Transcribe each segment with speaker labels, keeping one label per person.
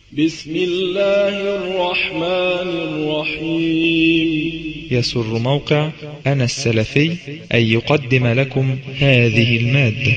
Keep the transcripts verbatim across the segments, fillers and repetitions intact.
Speaker 1: بسم الله الرحمن الرحيم.
Speaker 2: يسر موقع أنا السلفي أن يقدم لكم هذه المادة.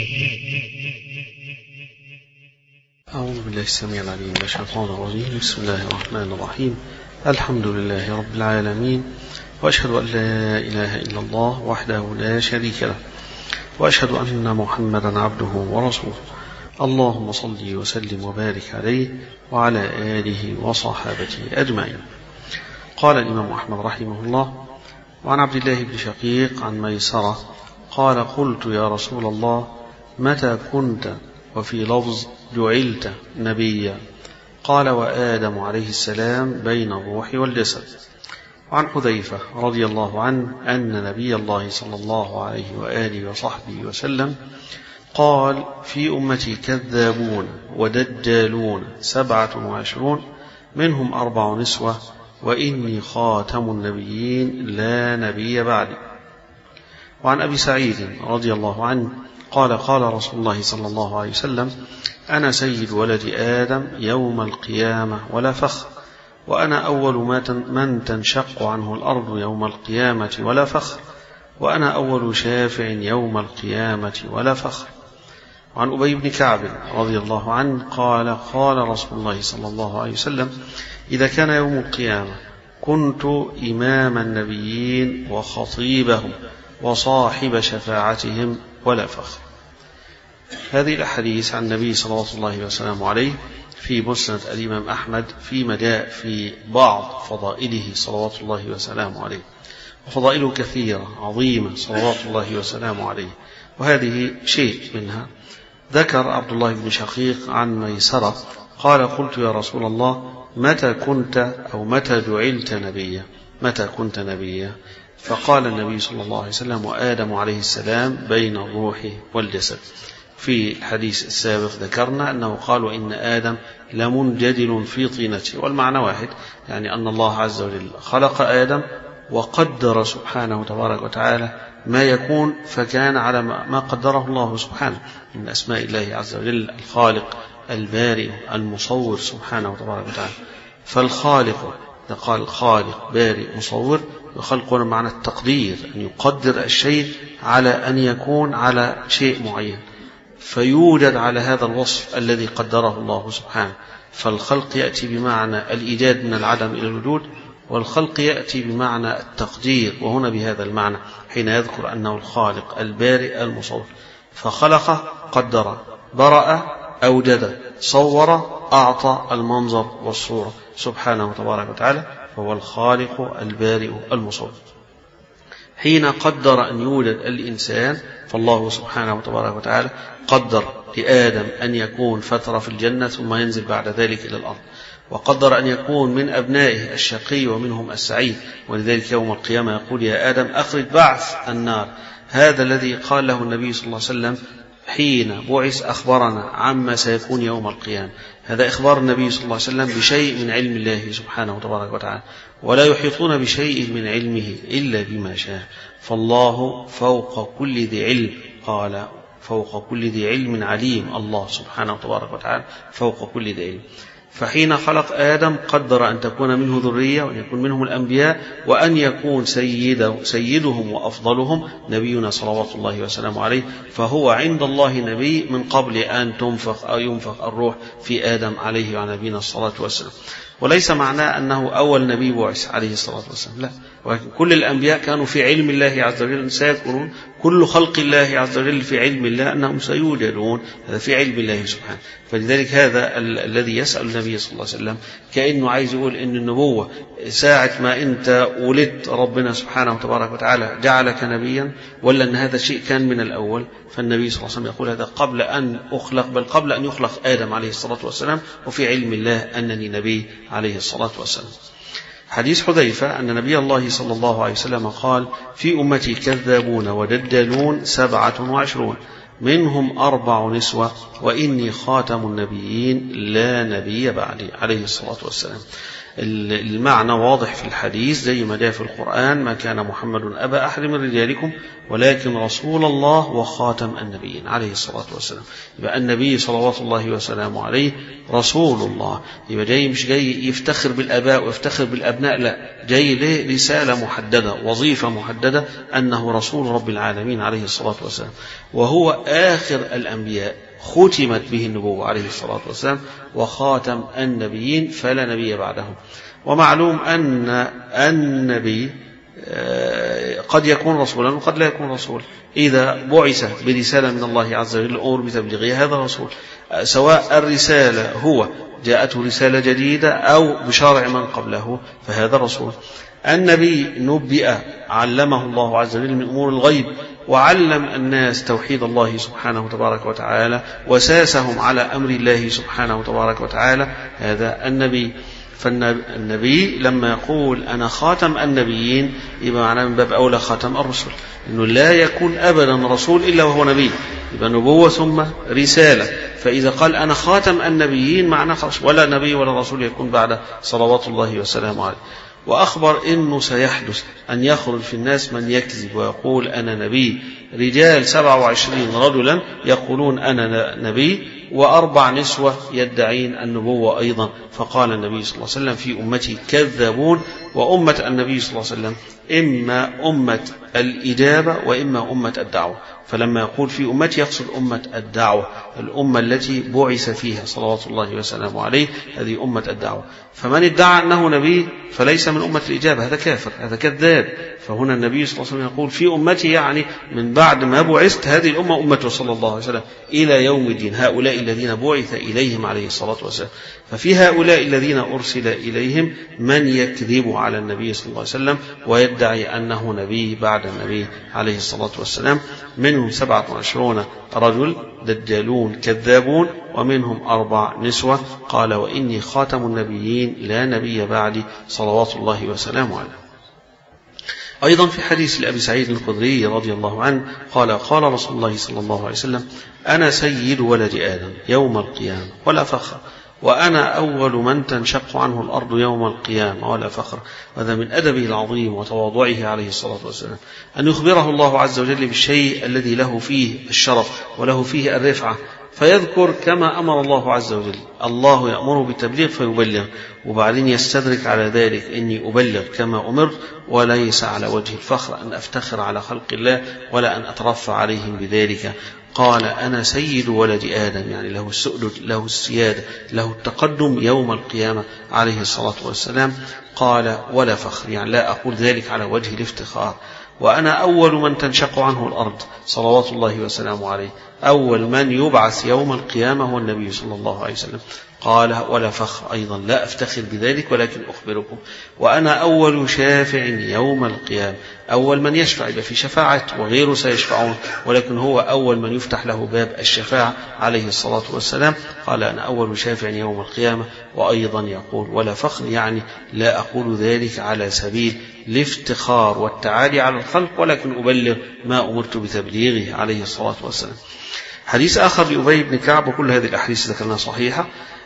Speaker 3: أعوذ بالله السميع العليم من الشيطان الرجيم. بسم الله الرحمن الرحيم. الحمد لله رب العالمين، وأشهد أن لا إله إلا الله وحده لا شريك له، وأشهد أن محمدا عبده ورسوله. اللهم صل وسلم وبارك عليه وعلى آله وصحابته أجمعين. قال الإمام أحمد رحمه الله: وعن عبد الله بن شقيق عن ميسرة قال: قلت يا رسول الله متى كنت؟ وفي لفظ جعلت نبيا. قال: وآدم عليه السلام بين الروح والجسد. وعن حذيفة رضي الله عنه أن نبي الله صلى الله عليه وآله وصحبه وسلم قال: في أمتي كذابون ودجالون سبعة وعشرون منهم أربع نسوة، وإني خاتم النبيين لا نبي بعدي. وعن أبي سعيد رضي الله عنه قال: قال رسول الله صلى الله عليه وسلم: أنا سيد ولد آدم يوم القيامة ولا فخر، وأنا أول من تنشق عنه الأرض يوم القيامة ولا فخر، وأنا أول شافع يوم القيامة ولا فخر. وعن أبي بن كعب رضي الله عنه قال: قال رسول الله صلى الله عليه وسلم: إذا كان يوم القيامة كنت إمام النبيين وخطيبهم وصاحب شفاعتهم ولا فخر. هذه الأحاديث عن النبي صلى الله عليه وسلم عليه في مسند الإمام أحمد في مداء في بعض فضائله صلوات الله وسلامه عليه، وفضائله كثيرة عظيمة صلوات الله وسلامه عليه، وهذه شيء منها. ذكر عبد الله بن شقيق عن ميسرة قال: قلت يا رسول الله متى كنت أو متى جعلت نبيا؟ متى كنت نبيا؟ فقال النبي صلى الله عليه وسلم: وآدم عليه السلام بين الروح والجسد. في الحديث السابق ذكرنا أنه قال: وإن آدم لمنجدل في طينته، والمعنى واحد، يعني أن الله عز وجل خلق آدم وقدر سبحانه تبارك وتعالى ما يكون، فكان على ما قدره الله سبحانه من أسماء الله عز وجل: الخالق البارئ المصور سبحانه تبارك وتعالى. فالخالق قال خالق بارئ مصور، وخلق معنى التقدير، أن يقدر الشيء على أن يكون على شيء معين فيوجد على هذا الوصف الذي قدره الله سبحانه. فالخلق يأتي بمعنى الإيجاد من العدم إلى الوجود، والخلق يأتي بمعنى التقدير، وهنا بهذا المعنى حين يذكر أنه الخالق البارئ المصور. فخلق قدر، برأ أوجد، صور أعطى المنظر والصورة سبحانه تبارك وتعالى، فهو الخالق البارئ المصور. حين قدر أن يولد الإنسان فالله سبحانه تبارك وتعالى قدر لآدم أن يكون فترة في الجنة ثم ينزل بعد ذلك إلى الأرض، وقدر أن يكون من أبنائه الشقي ومنهم السعيد، ولذلك يوم القيامة يقول: يا آدم أخرج بعث النار. هذا الذي قال له النبي صلى الله عليه وسلم حين بعث أخبرنا عما سيكون يوم القيامة. هذا إخبار النبي صلى الله عليه وسلم بشيء من علم الله سبحانه تبارك وتعالى، ولا يحيطون بشيء من علمه إلا بما شاء. فالله فوق كل ذي علم، قال: فوق كل ذي علم عليم. الله سبحانه تبارك وتعالى فوق كل ذي علم. فحين خلق آدم قدر أن تكون منه ذرية، وأن يكون منهم الأنبياء، وأن يكون سيده سيدهم وأفضلهم نبينا صلوات الله وسلامه عليه، فهو عند الله نبي من قبل أن تنفخ أو ينفخ الروح في آدم عليه وعلى نبينا الصلاة والسلام. وليس معناه أنه أول نبي بعث عليه الصلاة والسلام، لا، ولكن كل الأنبياء كانوا في علم الله عز وجل سيكونون، كل خلق الله عز وجل في علم الله أنهم سيوجدون، هذا في علم الله سبحانه. فلذلك هذا ال- الذي يسأل النبي صلى الله عليه وسلم كأنه عايز يقول إن النبوة ساعة ما أنت ولدت ربنا سبحانه وتبارك وتعالى جعلك نبيا، ولا أن هذا شيء كان من الأول. فالنبي صلى الله عليه وسلم يقول هذا قبل أن أخلق، بل قبل أن يخلق آدم عليه الصلاة والسلام، وفي علم الله أنني نبي عليه الصلاة والسلام. حديث حذيفة أن نبي الله صلى الله عليه وسلم قال: في أمتي كذابون ودجالون سبعة وعشرون منهم أربع نسوة وإني خاتم النبيين لا نبي بعدي عليه الصلاة والسلام. المعنى واضح في الحديث زي ما جاء في القرآن: ما كان محمد أبا أحد من رجالكم ولكن رسول الله وخاتم النبيين عليه الصلاة والسلام. يبقى النبي صلوات الله وسلامه عليه رسول الله، يبقى جاي مش جاي يفتخر بالآباء ويفتخر بالأبناء، لا، جاي له رسالة محددة، وظيفة محددة، أنه رسول رب العالمين عليه الصلاة والسلام، وهو آخر الأنبياء ختمت به النبوة عليه الصلاة والسلام، وخاتم النبيين فلا نبي بعده. ومعلوم أن النبي قد يكون رسولا وقد لا يكون رسولا، إذا بعث برسالة من الله عز وجل أمر بتبليغها هذا رسول، سواء الرسالة هو جاءته رسالة جديدة أو بشرع من قبله فهذا رسول. النبي نبئ علمه الله عز وجل من أمور الغيب، وعلم الناس توحيد الله سبحانه وتبارك وتعالى، وساسهم على أمر الله سبحانه وتبارك وتعالى، هذا النبي. فالنبي لما يقول أنا خاتم النبيين يبقى معناه من باب أولى خاتم الرسل، إنه لا يكون أبدا رسول إلا وهو نبي، يبقى نبوة ثم رسالة. فإذا قال أنا خاتم النبيين معناه خلاص ولا نبي ولا رسول يكون بعد صلوات الله وسلامه عليه. وأخبر إنه سيحدث أن يخرج في الناس من يكذب ويقول أنا نبي، رجال سبعة وعشرين رجلا يقولون أنا نبي، وأربع نسوة يدعين النبوة أيضا. فقال النبي صلى الله عليه وسلم في أمتي كذابون. وأمة النبي صلى الله عليه وسلم إما أمة الإجابة وإما أمة الدعوة، فلما يقول في أمتي يقصد أمة الدعوة، الأمة التي بعث فيها صلوات الله وسلامه عليه، هذه أمة الدعوة. فمن ادعى أنه نبي فليس من أمة الإجابة، هذا كافر، هذا كذاب. فهنا النبي صلى الله عليه وسلم يقول في أمتي، يعني من بعد ما بعثت هذه الأمة أمته صلى الله عليه وسلم إلى يوم الدين، هؤلاء الذين بعث إليهم عليه الصلاة والسلام. ففي هؤلاء الذين أرسل إليهم من يكذب على النبي صلى الله عليه وسلم ويدعي أنه نبي بعد النبي عليه الصلاة والسلام، منهم سبعة وعشرون رجل دجالون كذابون، ومنهم أربع نسوة. قال وإني خاتم النبيين لا نبي بعدي صلوات الله وسلامه عليه. أيضا في حديث لأبي سعيد الخدري رضي الله عنه قال قال رسول الله صلى الله عليه وسلم أنا سيد ولد آدم يوم القيامة ولا فخر، وأنا أول من تنشق عنه الأرض يوم القيامة ولا فخر. هذا من أدبه العظيم وتواضعه عليه الصلاة والسلام، أن يخبره الله عز وجل بالشيء الذي له فيه الشرف وله فيه الرفعة، فيذكر كما أمر الله عز وجل. الله يأمره بالتبليغ فيبلغ، وبعدين يستدرك على ذلك إني أبلغ كما أمرت، وليس على وجه الفخر أن أفتخر على خلق الله ولا أن أترفع عليهم بذلك. قال أنا سيد ولد آدم، يعني له السؤدد، له السيادة، له التقدم يوم القيامة عليه الصلاة والسلام. قال ولا فخر، يعني لا أقول ذلك على وجه الافتخار. وأنا أول من تنشق عنه الأرض صلوات الله وسلامه عليه، أول من يبعث يوم القيامة هو النبي صلى الله عليه وسلم. قال ولا فخر أيضا، لا أفتخر بذلك ولكن أخبركم. وأنا أول شافع يوم القيامة، أول من يشفع، يبقى في شفاعة وغيره سيشفعون، ولكن هو أول من يفتح له باب الشفاعة عليه الصلاة والسلام. قال أنا أول شافع يوم القيامة. وأيضا يقول ولا فخر، يعني لا أقول ذلك على سبيل الافتخار والتعالي على الخلق، ولكن أبلغ ما أمرت بتبليغه عليه الصلاة والسلام. حديث آخر لأبي بن كعب، وكل هذه الأحاديث ذكرناها صحيحة.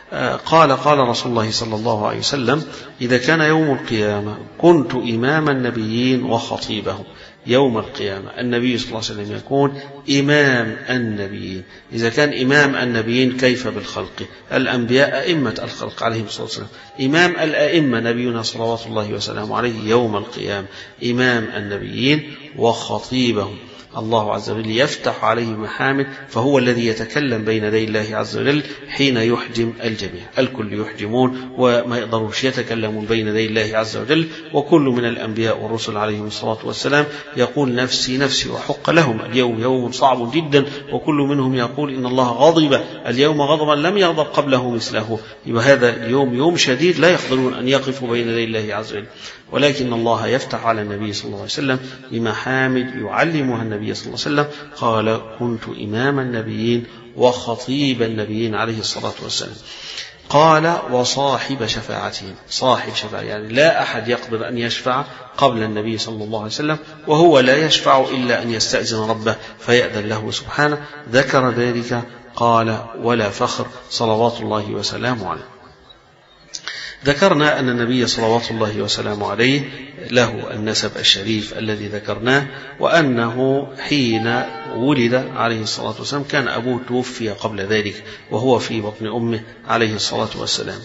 Speaker 3: قال قال رسول الله صلى الله عليه وسلم إذا كان يوم القيامة كنت إمام النبيين وخطيبهم. يوم القيامة النبي صلى الله عليه وسلم يكون إمام النبيين. إذا كان إمام النبيين كيف بالخلق؟ الأنبياء أئمة الخلق عليهم الصلاة والسلام. إمام الأئمة نبينا صلوات الله وسلامه عليه يوم القيامة إمام النبيين وخطيبهم. الله عز وجل يفتح عليه محامد، فهو الذي يتكلم بين يدي الله عز وجل حين يحجم الجميع. الكل يحجمون وما يقدروش يتكلمون بين يدي الله عز وجل. وكل من الأنبياء والرسل عليهم الصلاة والسلام يقول نفسي نفسي وحق لهم، اليوم يوم صعب جدا. وكل منهم يقول إن الله غضب اليوم غضبا لم يغضب قبله مثله. يبقى هذا اليوم يوم شديد لا يقدرون أن يقفوا بين يدي الله عز وجل، ولكن الله يفتح على النبي صلى الله عليه وسلم بمحامد يعلمها النبي صلى الله عليه وسلم. قال كنت إمام النبيين وخطيب النبيين عليه الصلاة والسلام. قال وصاحب شفاعتهم. صاحب شفاعة يعني لا أحد يقدر أن يشفع قبل النبي صلى الله عليه وسلم، وهو لا يشفع إلا أن يستأذن ربه فيأذن له سبحانه. ذكر ذلك قال ولا فخر صلوات الله وسلامه عليه. ذكرنا أن النبي صلوات الله وسلامه عليه له النسب الشريف الذي ذكرناه، وأنه حين ولد عليه الصلاة والسلام كان أبوه توفي قبل ذلك وهو في بطن أمه عليه الصلاة والسلام،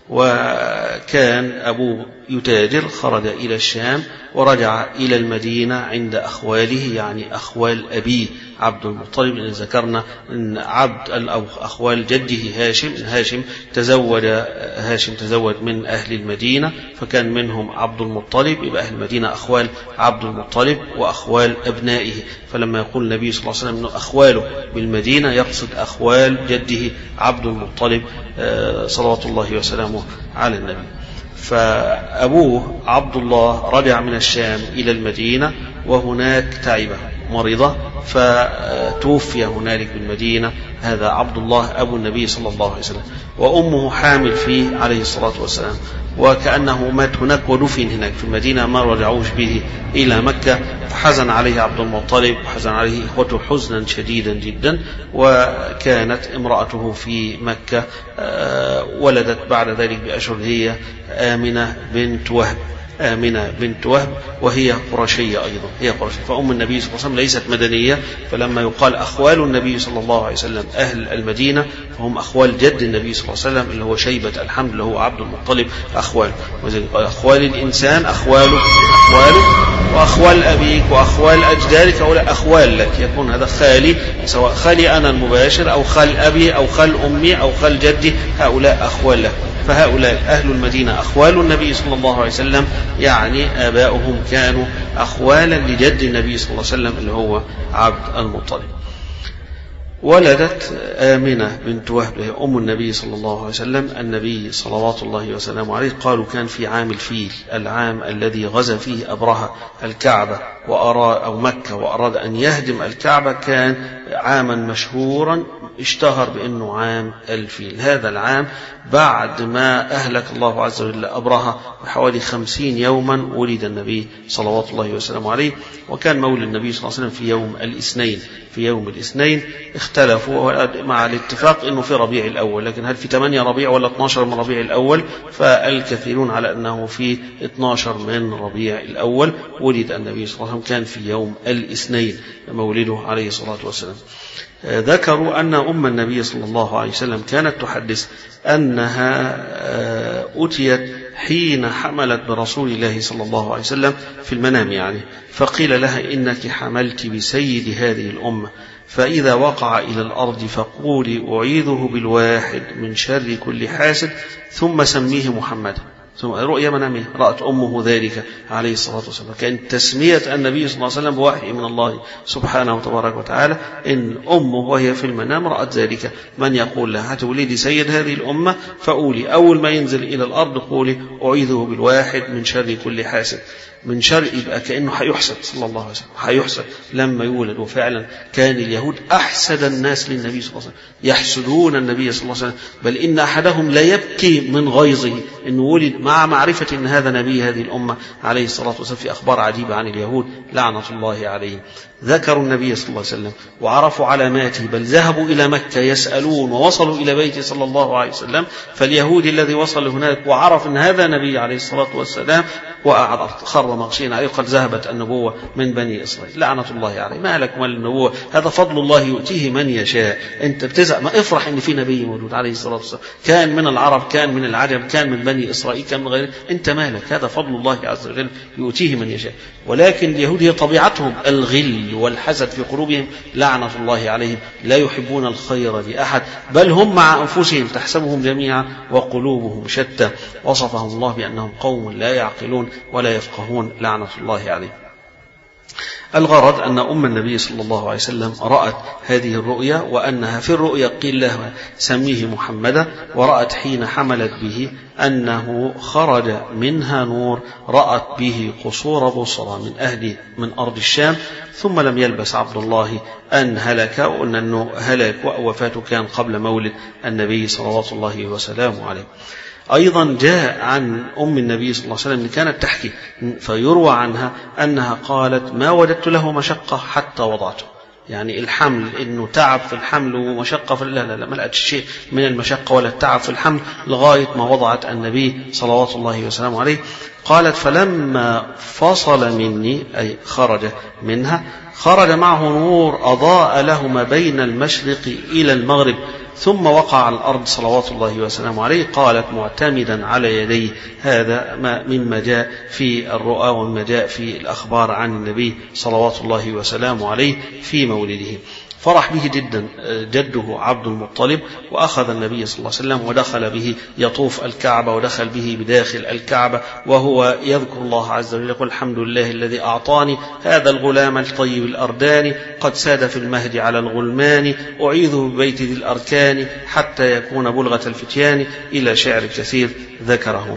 Speaker 3: وكان أبوه يتاجر، خرج إلى الشام ورجع إلى المدينة عند أخواله، يعني أخوال أبيه عبد المطلب. إن ذكرنا أن عبد أو أخوال جده هاشم هاشم تزوج هاشم تزوج من أهل المدينة، فكان منهم عبد المطلب، يبقى أهل المدينة أخوال عبد المطلب وأخوال أبنائه. فلما يقول النبي صلى الله عليه وسلم أنه أخواله بالمدينة يقصد أخوال جده عبد المطلب صلوات الله وسلامه على النبي. فأبوه عبد الله رجع من الشام إلى المدينة، وهناك تعبه مريضة فتوفي هنالك بالمدينة هذا عبد الله أبو النبي صلى الله عليه وسلم، وأمه حامل فيه عليه الصلاة والسلام، وكأنه مات هناك ودفن هناك في المدينة، ما رجعوش به إلى مكة. فحزن عليه عبد المطلب وحزن عليه إخوته حزنا شديدا جدا. وكانت امرأته في مكة ولدت بعد ذلك بأشهر هي آمنة بنت وهب آمنة بنت وهب، وهي قرشية أيضا، هي قرشية. فأم النبي صلى الله عليه وسلم ليست مدنية، فلما يقال أخوال النبي صلى الله عليه وسلم أهل المدينة فهم أخوال جد النبي صلى الله عليه وسلم اللي هو شيبة الحمد اللي هو عبد المطلب أخوال. أخوال الإنسان أخواله أخواله وأخوال أبيك وأخوال أجدادك هؤلاء أخوال لك، يكون هذا خالي، سواء خالي أنا المباشر أو خال أبي أو خال أمي أو خال جدي، هؤلاء أخوال لك. فهؤلاء أهل المدينة أخوال النبي صلى الله عليه وسلم، يعني آباؤهم كانوا أخوالا لجد النبي صلى الله عليه وسلم اللي هو عبد المطلب. ولدت آمنة بنت وهب أم النبي صلى الله عليه وسلم النبي صلوات الله وسلامه عليه. قالوا كان في عام الفيل، العام الذي غزا فيه أبرهة الكعبة وأراد أو مكة وأراد أن يهدم الكعبة، كان عاما مشهورا اشتهر بأنه عام الفيل. هذا العام بعد ما أهلك الله عز وجل أبرهة بحوالي خمسين يوما ولد النبي صلوات الله وسلامه عليه. وكان مولد النبي صلى الله عليه وسلم في يوم الاثنين في يوم الاثنين اختلفوا مع الاتفاق انه في ربيع الاول، لكن هل في ثمانية ربيع ولا اثني عشر من ربيع الاول؟ فالكثيرون على انه في اثني عشر من ربيع الاول ولد النبي صلى الله عليه وسلم، كان في يوم الاثنين مولده عليه الصلاة والسلام. ذكروا أن أم النبي صلى الله عليه وسلم كانت تحدث أنها أتيت حين حملت برسول الله صلى الله عليه وسلم في المنام، يعني فقيل لها إنك حملت بسيد هذه الأمة، فإذا وقع إلى الأرض فقولي أعيذه بالواحد من شر كل حاسد ثم سميه محمد. ثم رؤيا منامه رأت أمه ذلك عليه الصلاة والسلام. كان تسمية النبي صلى الله عليه وسلم بوحي من الله سبحانه وتبارك وتعالى، إن أمه وهي في المنام رأت ذلك. من يقول لها هتولدي سيد هذه الأمة، فقولي أول ما ينزل إلى الأرض قولي أعيذه بالواحد من شر كل حاسد. من شر يبقى كأنه هيحسد صلى الله عليه وسلم، هيحسد لما يولد. وفعلا كان اليهود أحسد الناس للنبي صلى الله عليه وسلم، يحسدون النبي صلى الله عليه وسلم، بل إن أحدهم لا يبكي من غيظه إنه ولد مع معرفة إن هذا نبي هذه الأمة عليه الصلاة والسلام. في أخبار عجيبة عن اليهود لعنة الله عليهم، ذكروا النبي صلى الله عليه وسلم وعرفوا علاماته، بل ذهبوا إلى مكة يسألون ووصلوا إلى بيته صلى الله عليه وسلم. فاليهودي الذي وصل هناك وعرف أن هذا نبي عليه الصلاة والسلام وأعرض خر مغشين عليه، قد ذهبت النبوة من بني إسرائيل لعنة الله عليه. ما لك وما النبوة، هذا فضل الله يؤتيه من يشاء. أنت بتزعق، ما افرح إن في نبي موجود عليه الصلاة والسلام، كان من العرب كان من العجم كان من بني إسرائيل كان من غيره، أنت مالك، هذا فضل الله عز وجل يؤتيه من يشاء. ولكن اليهود هي طبيعتهم الغل والحسد في قلوبهم لعنة الله عليهم، لا يحبون الخير لأحد، بل هم مع أنفسهم تحسبهم جميعا وقلوبهم شتى. وصفهم الله بأنهم قوم لا يعقلون ولا يفقهون لعنة الله عليهم. الغرض أن أم النبي صلى الله عليه وسلم رأت هذه الرؤيا، وأنها في الرؤيا قيل لها سميه محمدا، ورأت حين حملت به أنه خرج منها نور رأت به قصور بصرى من أهل من أرض الشام، ثم لم يلبس عبد الله أن هلك، وأن أنه هلك ووفاته كان قبل مولد النبي صلوات الله وسلامه عليه. أيضا جاء عن أم النبي صلى الله عليه وسلم كانت تحكي، فيروى عنها أنها قالت: ما وجدت له مشقة حتى وضعته. يعني الحمل إنه تعب في الحمل ومشقة في لا لا لا ما لقت شيء من المشقة ولا التعب في الحمل لغاية ما وضعت النبي صلوات الله وسلامه عليه. قالت: فلما فصل مني أي خرج منها خرج معه نور أضاء له ما بين المشرق إلى المغرب، ثم وقع على الأرض صلوات الله وسلامه عليه. قالت معتمدا على يديه، هذا ما مما جاء في الرؤى ومما جاء في الأخبار عن النبي صلوات الله وسلامه عليه في مولده. فرح به جدا جده عبد المطلب، وأخذ النبي صلى الله عليه وسلم ودخل به يطوف الكعبة، ودخل به بداخل الكعبة وهو يذكر الله عز وجل، يقول: الحمد لله الذي أعطاني هذا الغلام الطيب الأرداني، قد ساد في المهد على الغلمان، أعيذه ببيت ذي الأركان حتى يكون بلغة الفتيان، إلى شعر كثير ذكره.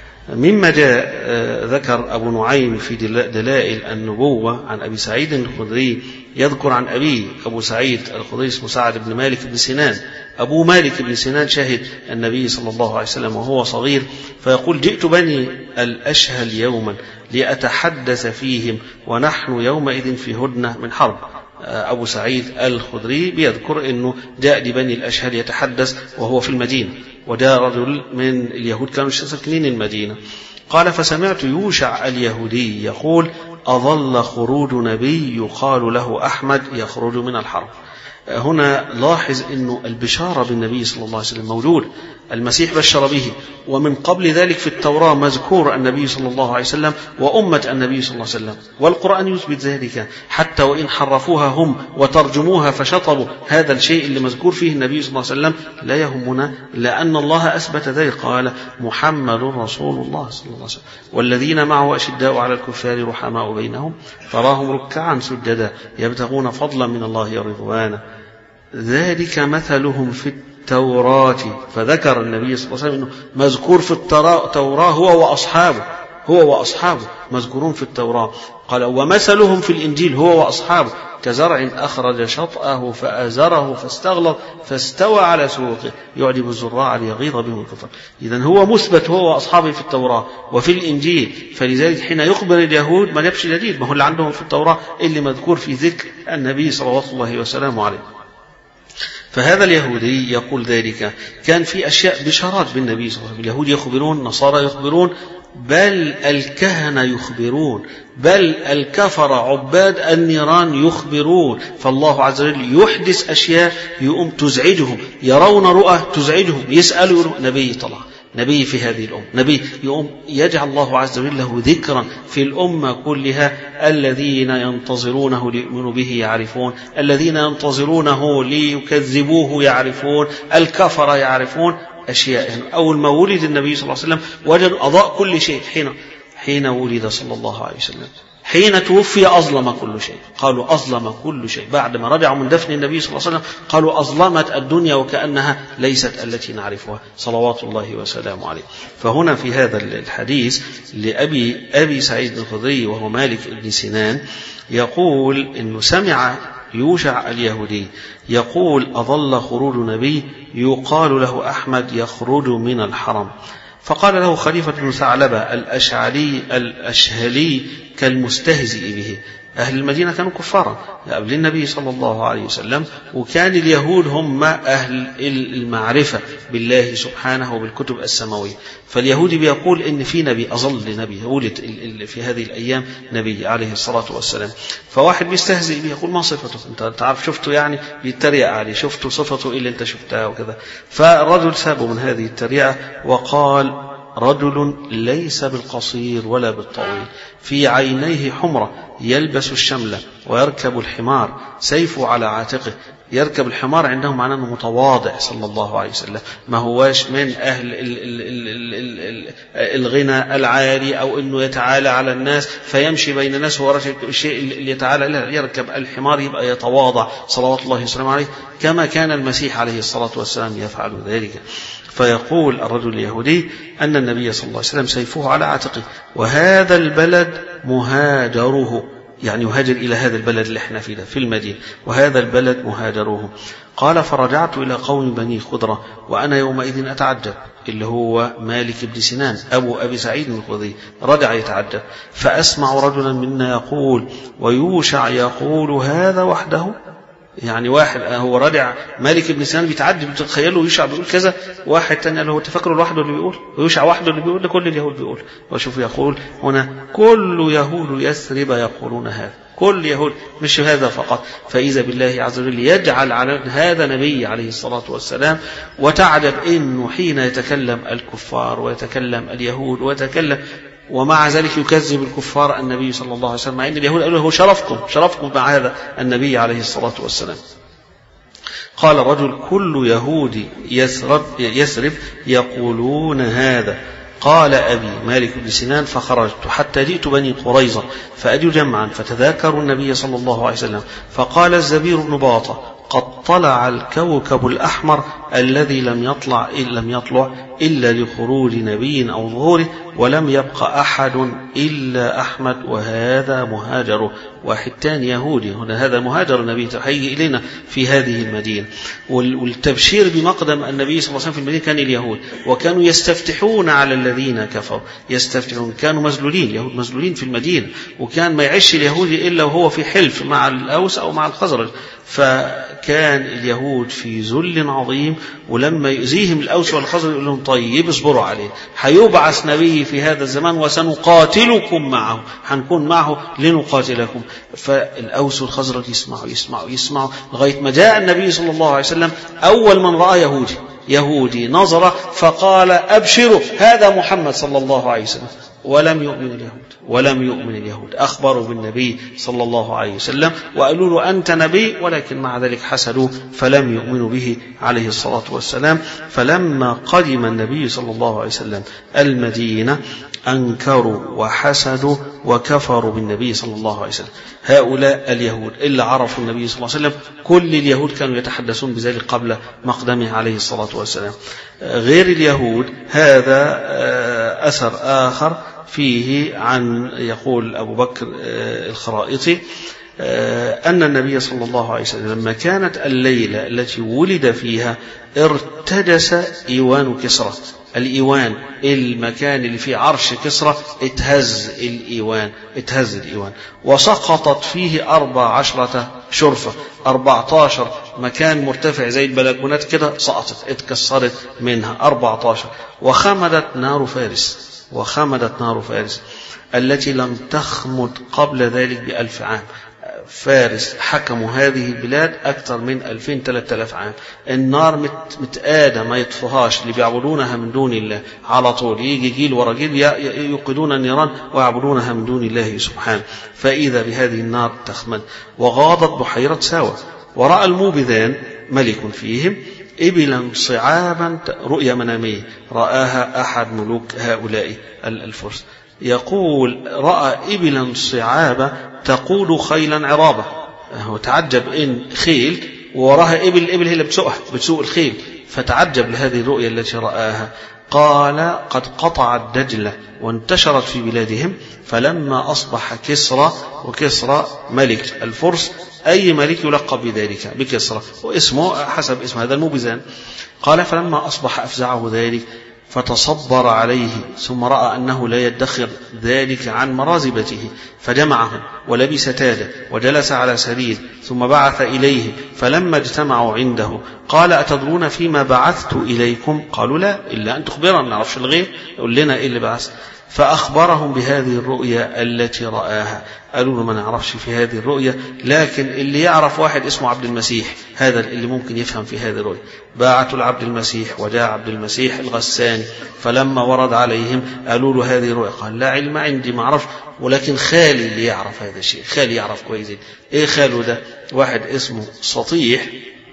Speaker 3: مما جاء ذكر أبو نعيم في دلائل النبوة عن أبي سعيد الخدري، يذكر عن أبيه أبو سعيد الخدري اسمه سعد بن مالك بن سنان. أبو مالك بن سنان شهد النبي صلى الله عليه وسلم وهو صغير، فيقول: جئت بني الأشهل يوما لأتحدث فيهم ونحن يومئذ في هدنة من حرب. أبو سعيد الخدري بيذكر أنه جاء لبني الأشهل يتحدث وهو في المدينة، وجاء رجل من اليهود كانوا ساكنين المدينة. قال: فسمعت يوشع اليهودي يقول: أظل خروج نبي يقال له أحمد يخرج من الحرب. هنا لاحظ أنه البشارة بالنبي صلى الله عليه وسلم موجود، المسيح بشر به، ومن قبل ذلك في التوراة مذكور النبي صلى الله عليه وسلم وأمة النبي صلى الله عليه وسلم، والقرآن يثبت ذلك، حتى وإن حرفوها هم وترجموها فشطبوا هذا الشيء اللي مذكور فيه النبي صلى الله عليه وسلم لا يهمنا، لأن الله أثبت ذلك. قال: محمد رسول الله صلى الله عليه وسلم والذين معه أشداء على الكفار رحماء بينهم تراهم ركعا سجدا يبتغون فضلا من الله ورضوانا ذلك مثلهم في التوراة. فذكر النبي صلى الله عليه وسلم أنه مذكور في التوراة هو وأصحابه، هو وأصحابه مذكورون في التوراة. قال: ومثلهم في الإنجيل هو وأصحابه كزرع أخرج شطأه فأزره فاستغلظ فاستوى على سوقه يعجب الزراع ليغيظ بهم الكفار. إذن هو مثبت هو وأصحابه في التوراة وفي الإنجيل. فلذلك حين يخبر اليهود ما جابش جديد، ما هو اللي عندهم في التوراة اللي مذكور في ذكر النبي صلى الله وسلم عليه. فهذا اليهودي يقول ذلك. كان في أشياء بشارات بالنبي صلى الله عليه وسلم، اليهود يخبرون، النصارى يخبرون، بل الكهنة يخبرون، بل الكفر عباد النيران يخبرون. فالله عز وجل يحدث أشياء يقوم تزعجهم، يرون رؤى تزعجهم، يسألوا نبي طلع نبي في هذه الأمة، نبي يقوم يجعل الله عز وجل له ذكرا في الأمة كلها. الذين ينتظرونه ليؤمنوا به يعرفون، الذين ينتظرونه ليكذبوه يعرفون، الكفر يعرفون أشياء. أول ما ولد النبي صلى الله عليه وسلم وجدوا أضاء كل شيء. حين حين ولد صلى الله عليه وسلم، حين توفي أظلم كل شيء. قالوا أظلم كل شيء. بعد ما رجعوا من دفن النبي صلى الله عليه وسلم قالوا أظلمت الدنيا وكأنها ليست التي نعرفها صلوات الله وسلامه عليه. فهنا في هذا الحديث لأبي أبي سعيد الخدري وهو مالك بن سنان يقول إنه سمع يوشع اليهودي يقول: أظل خروج نبي يقال له أحمد يخرج من الحرم. فقال له خليفة بن ثعلبة الأشعري الأشهلي كالمستهزئ به. أهل المدينة كانوا كفارا قبل النبي صلى الله عليه وسلم، وكان اليهود هم أهل المعرفة بالله سبحانه وبالكتب السماوية. فاليهودي بيقول إن في نبي أظل نبي ولد في هذه الأيام نبي عليه الصلاة والسلام. فواحد بيستهزئ به يقول: ما صفته؟ أنت تعرف شفته؟ يعني بيتريق عليه، شفته صفته إيه اللي أنت شفتها وكذا. فالرجل سابه من هذه التريقة وقال: رجل ليس بالقصير ولا بالطويل، في عينيه حمرة، يلبس الشملة ويركب الحمار، سيفه على عاتقه، يركب الحمار عندهم معناه أنه متواضع صلى الله عليه وسلم، ما هواش من أهل ال ال ال ال ال الغنى العالي أو أنه يتعالى على الناس فيمشي بين الناس هو رجل الشيء اللي يتعالى لا، يركب الحمار يبقى يتواضع صلوات الله وسلامه عليه كما كان المسيح عليه الصلاة والسلام يفعل ذلك. فيقول الرجل اليهودي أن النبي صلى الله عليه وسلم سيفه على عاتقه وهذا البلد مهاجره، يعني يهاجر إلى هذا البلد اللي احنا فيه في المدينة، وهذا البلد مهاجره. قال فرجعت إلى قوم بني خضرة وأنا يومئذ أتعجب، اللي هو مالك بن سنان أبو أبي سعيد الخدري رجع يتعجب، فأسمع رجلا منا يقول ويوشع يقول هذا وحده، يعني واحد هو رجع مالك بن سنان بيتعجب، تخيلوا يوشع بيقول كذا، واحد تاني قال له تفكروا لوحده اللي بيقول، ويوشع وحده اللي بيقول، لكل اليهود بيقول. وشوف يقول هنا كل يهود يثرب يقولون هذا، كل يهود مش هذا فقط. فإذا بالله عز وجل يجعل على هذا نبي عليه الصلاة والسلام، وتعجب إنه حين يتكلم الكفار ويتكلم اليهود ويتكلم ومع ذلك يكذب الكفار النبي صلى الله عليه وسلم، مع أن اليهود قالوا له شرفكم شرفكم مع هذا النبي عليه الصلاة والسلام. قال الرجل كل يهود يثرب, يثرب يقولون هذا. قال أبي مالك بن سنان فخرجت حتى جئت بني قريظة فأجوا جمعا فتذاكروا النبي صلى الله عليه وسلم، فقال الزبير بن باطة قد طلع الكوكب الأحمر الذي لم يطلع إلا لم يطلع إلا لخروج نبي أو ظهوره، ولم يبق أحد إلا أحمد وهذا مهاجر. واحد تاني يهودي هنا، هذا مهاجر النبي هيجي إلينا في هذه المدينة. والتبشير بمقدم النبي صلى الله عليه وسلم في المدينة كان اليهود، وكانوا يستفتحون على الذين كفروا، يستفتحون، كانوا مذلولين، اليهود مذلولين في المدينة، وكان ما يعيش اليهودي إلا وهو في حلف مع الأوس أو مع الخزرج، فكان اليهود في ذل عظيم. ولما يؤذيهم الأوس والخزرج يقول لهم طيب اصبروا عليه، هيبعث نبي في هذا الزمان وسنقاتلكم معه، هنكون معه لنقاتلكم. فالأوس والخزرج يسمعوا يسمعوا يسمعوا لغاية ما جاء النبي صلى الله عليه وسلم. أول من رأى يهودي يهودي نظر فقال أبشروا هذا محمد صلى الله عليه وسلم، ولم يؤمن اليهود ولم يؤمن اليهود أخبروا بالنبي صلى الله عليه وسلم وقالوا له أنت نبي، ولكن مع ذلك حسدوا فلم يؤمنوا به عليه الصلاة والسلام. فلما قدم النبي صلى الله عليه وسلم المدينة أنكروا وحسدوا وكفروا بالنبي صلى الله عليه وسلم. هؤلاء اليهود اللي عرفوا النبي صلى الله عليه وسلم، كل اليهود كانوا يتحدثون بذلك قبل مقدمه عليه الصلاة والسلام. غير اليهود هذا أثر آخر فيه عن يقول أبو بكر الخرائطي أن النبي صلى الله عليه وسلم لما كانت الليلة التي ولد فيها ارتجس إيوان كسرى، الإيوان المكان اللي فيه عرش كسرى اتهز الإيوان اتهز الإيوان وسقطت فيه أربع عشرة شرفة، أربعة عشر مكان مرتفع زي البلكونات كده سقطت اتكسرت منها أربعة عشر. وخمدت نار فارس وخمدت نار فارس التي لم تخمد قبل ذلك بألف عام. فارس حكموا هذه البلاد أكثر من ألفين ثلاثة آلاف عام. النار مت متآدة ما يطفوهاش، اللي بيعبدونها من دون الله على طول يجي جيل ورا جيل يوقدون النيران ويعبدونها من دون الله سبحانه. فإذا بهذه النار تخمد. وغاضت بحيرة ساوى ورأى الموبذان ملك فيهم إبلا صعابا، رؤيا منامية رآها أحد ملوك هؤلاء الفرس، يقول رأى إبلا صعابة تقود خيلا عرابة. هو تعجب إن خيل وراها إبل، الإبل هي اللي بتسوقها بتسوق الخيل، فتعجب لهذه الرؤيا التي رآها. قال قد قطعت دجلة وانتشرت في بلادهم. فلما أصبح كسرى، وكسرى ملك الفرس، أي ملك يلقب بذلك بكسرى واسمه حسب اسم هذا الموبذان. قال فلما أصبح أفزعه ذلك فتصبر عليه، ثم رأى أنه لا يدخر ذلك عن مرازبته فجمعهم ولبس تاجه وجلس على سرير، ثم بعث إليهم. فلما اجتمعوا عنده قال أتدرون فيما بعثت إليكم؟ قالوا لا، إلا أن تخبرنا، ما نعرفش الغير، يقول لنا إيه اللي بعث. فأخبرهم بهذه الرؤيا التي رآها. قالوا له ما نعرفش في هذه الرؤيا، لكن اللي يعرف واحد اسمه عبد المسيح، هذا اللي ممكن يفهم في هذه الرؤيا. باعتوا لعبد المسيح وجاء عبد المسيح الغساني، فلما ورد عليهم قالوا له هذه الرؤيا. قال لا علم عندي، ما أعرفش، ولكن خالي اللي يعرف هذا الشيء، خالي يعرف كويس. ايه خاله ده؟ واحد اسمه سطيح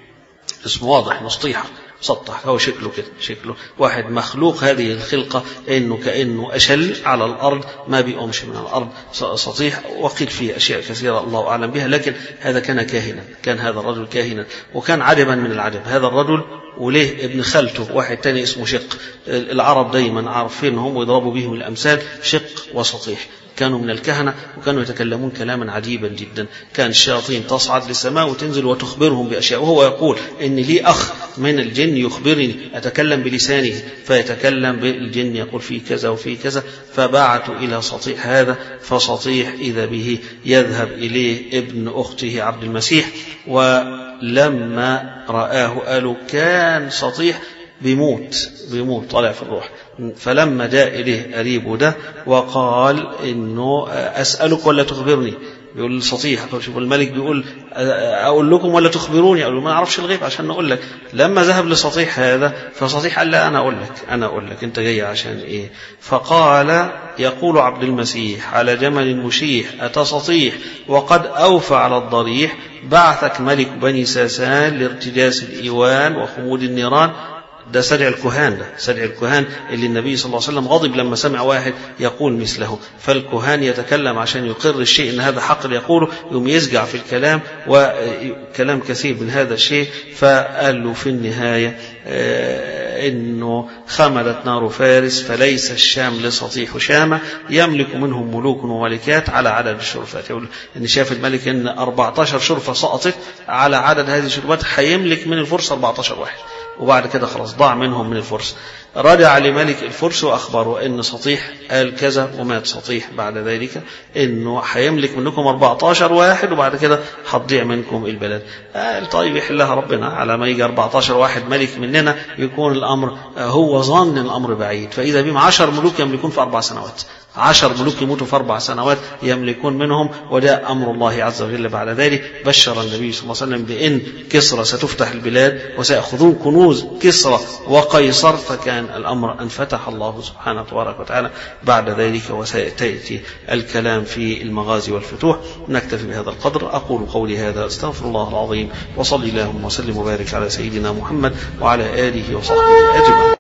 Speaker 3: اسمه واضح مسطيحة مسطح، هو شكله كده، شكله واحد مخلوق هذه الخلقة إنه كأنه أشل على الأرض ما بيقومش من الأرض، سطيح. وقيل فيه أشياء كثيرة الله أعلم بها، لكن هذا كان كاهنا، كان هذا الرجل كاهنا وكان عجبا من العجب. هذا الرجل وليه ابن خالته واحد تاني اسمه شق. العرب دايما عارفينهم ويضربوا بهم الأمثال، شق وسطيح، كانوا من الكهنة وكانوا يتكلمون كلاما عجيبا جدا. كان الشياطين تصعد للسماء وتنزل وتخبرهم بأشياء، وهو يقول إن لي أخ من الجن يخبرني، أتكلم بلسانه فيتكلم بالجن يقول فيه كذا وفيه كذا. فبعثوا إلى سطيح هذا، فسطيح إذا به يذهب إليه ابن أخته عبد المسيح، ولما رآه قالوا كان سطيح بيموت بيموت طالع في الروح. فلما جاء إليه قريبه ده وقال إنه أسألك ولا تخبرني، بيقول سطيح، شوف الملك بيقول أقول لكم ولا تخبروني، أقول له ما أعرفش الغيب عشان نقول لك. لما ذهب لسطيح هذا فسطيح قال لا أنا أقول لك أنا أقول لك أنت جاي عشان إيه. فقال يقول عبد المسيح على جمل مشيح أتى سطيح وقد أوفى على الضريح، بعثك ملك بني ساسان لارتجاس الإيوان وخمود النيران. ده سجع الكهان، ده سجع الكهان اللي النبي صلى الله عليه وسلم غضب لما سمع واحد يقول مثله. فالكهان يتكلم عشان يقر الشيء ان هذا حق يقوله، يوم يسجع في الكلام وكلام كثير من هذا الشيء. فقال له في النهاية انه خمدت نار فارس فليس الشام لسطيح شامة، يملك منهم ملوك وملكات على عدد الشرفات. يقول ان شاف الملك ان أربعة عشر شرفة سقطت على عدد هذه الشرفات، هيملك من الفرس أربعة عشر واحد، وبعد كده خلاص ضاع منهم من الفرس. رجع لملك الفرس وأخبره أن سطيح قال كذا، ومات سطيح بعد ذلك أنه هيملك منكم أربعة عشر واحد وبعد كده هتضيع منكم البلد. قال طيب يحلها ربنا، على ما يجي أربعة عشر واحد ملك مننا يكون الأمر هو ظن الأمر بعيد. فإذا بهم عشر ملوك يملكون في أربع سنوات، عشر ملوك يموتوا في أربع سنوات يملكون منهم، وده أمر الله عز وجل. بعد ذلك بشر النبي صلى الله عليه وسلم بأن كسرى ستفتح البلاد وسيأخذون كنوز كسرى وقيصر، فكان الأمر أن فتح الله سبحانه تبارك وتعالى بعد ذلك، وسيأتي الكلام في المغازي والفتوح. نكتفي بهذا القدر. أقول قولي هذا أستغفر الله العظيم، وصلي اللهم وسلم وبارك على سيدنا محمد وعلى آله وصحبه أجمعين.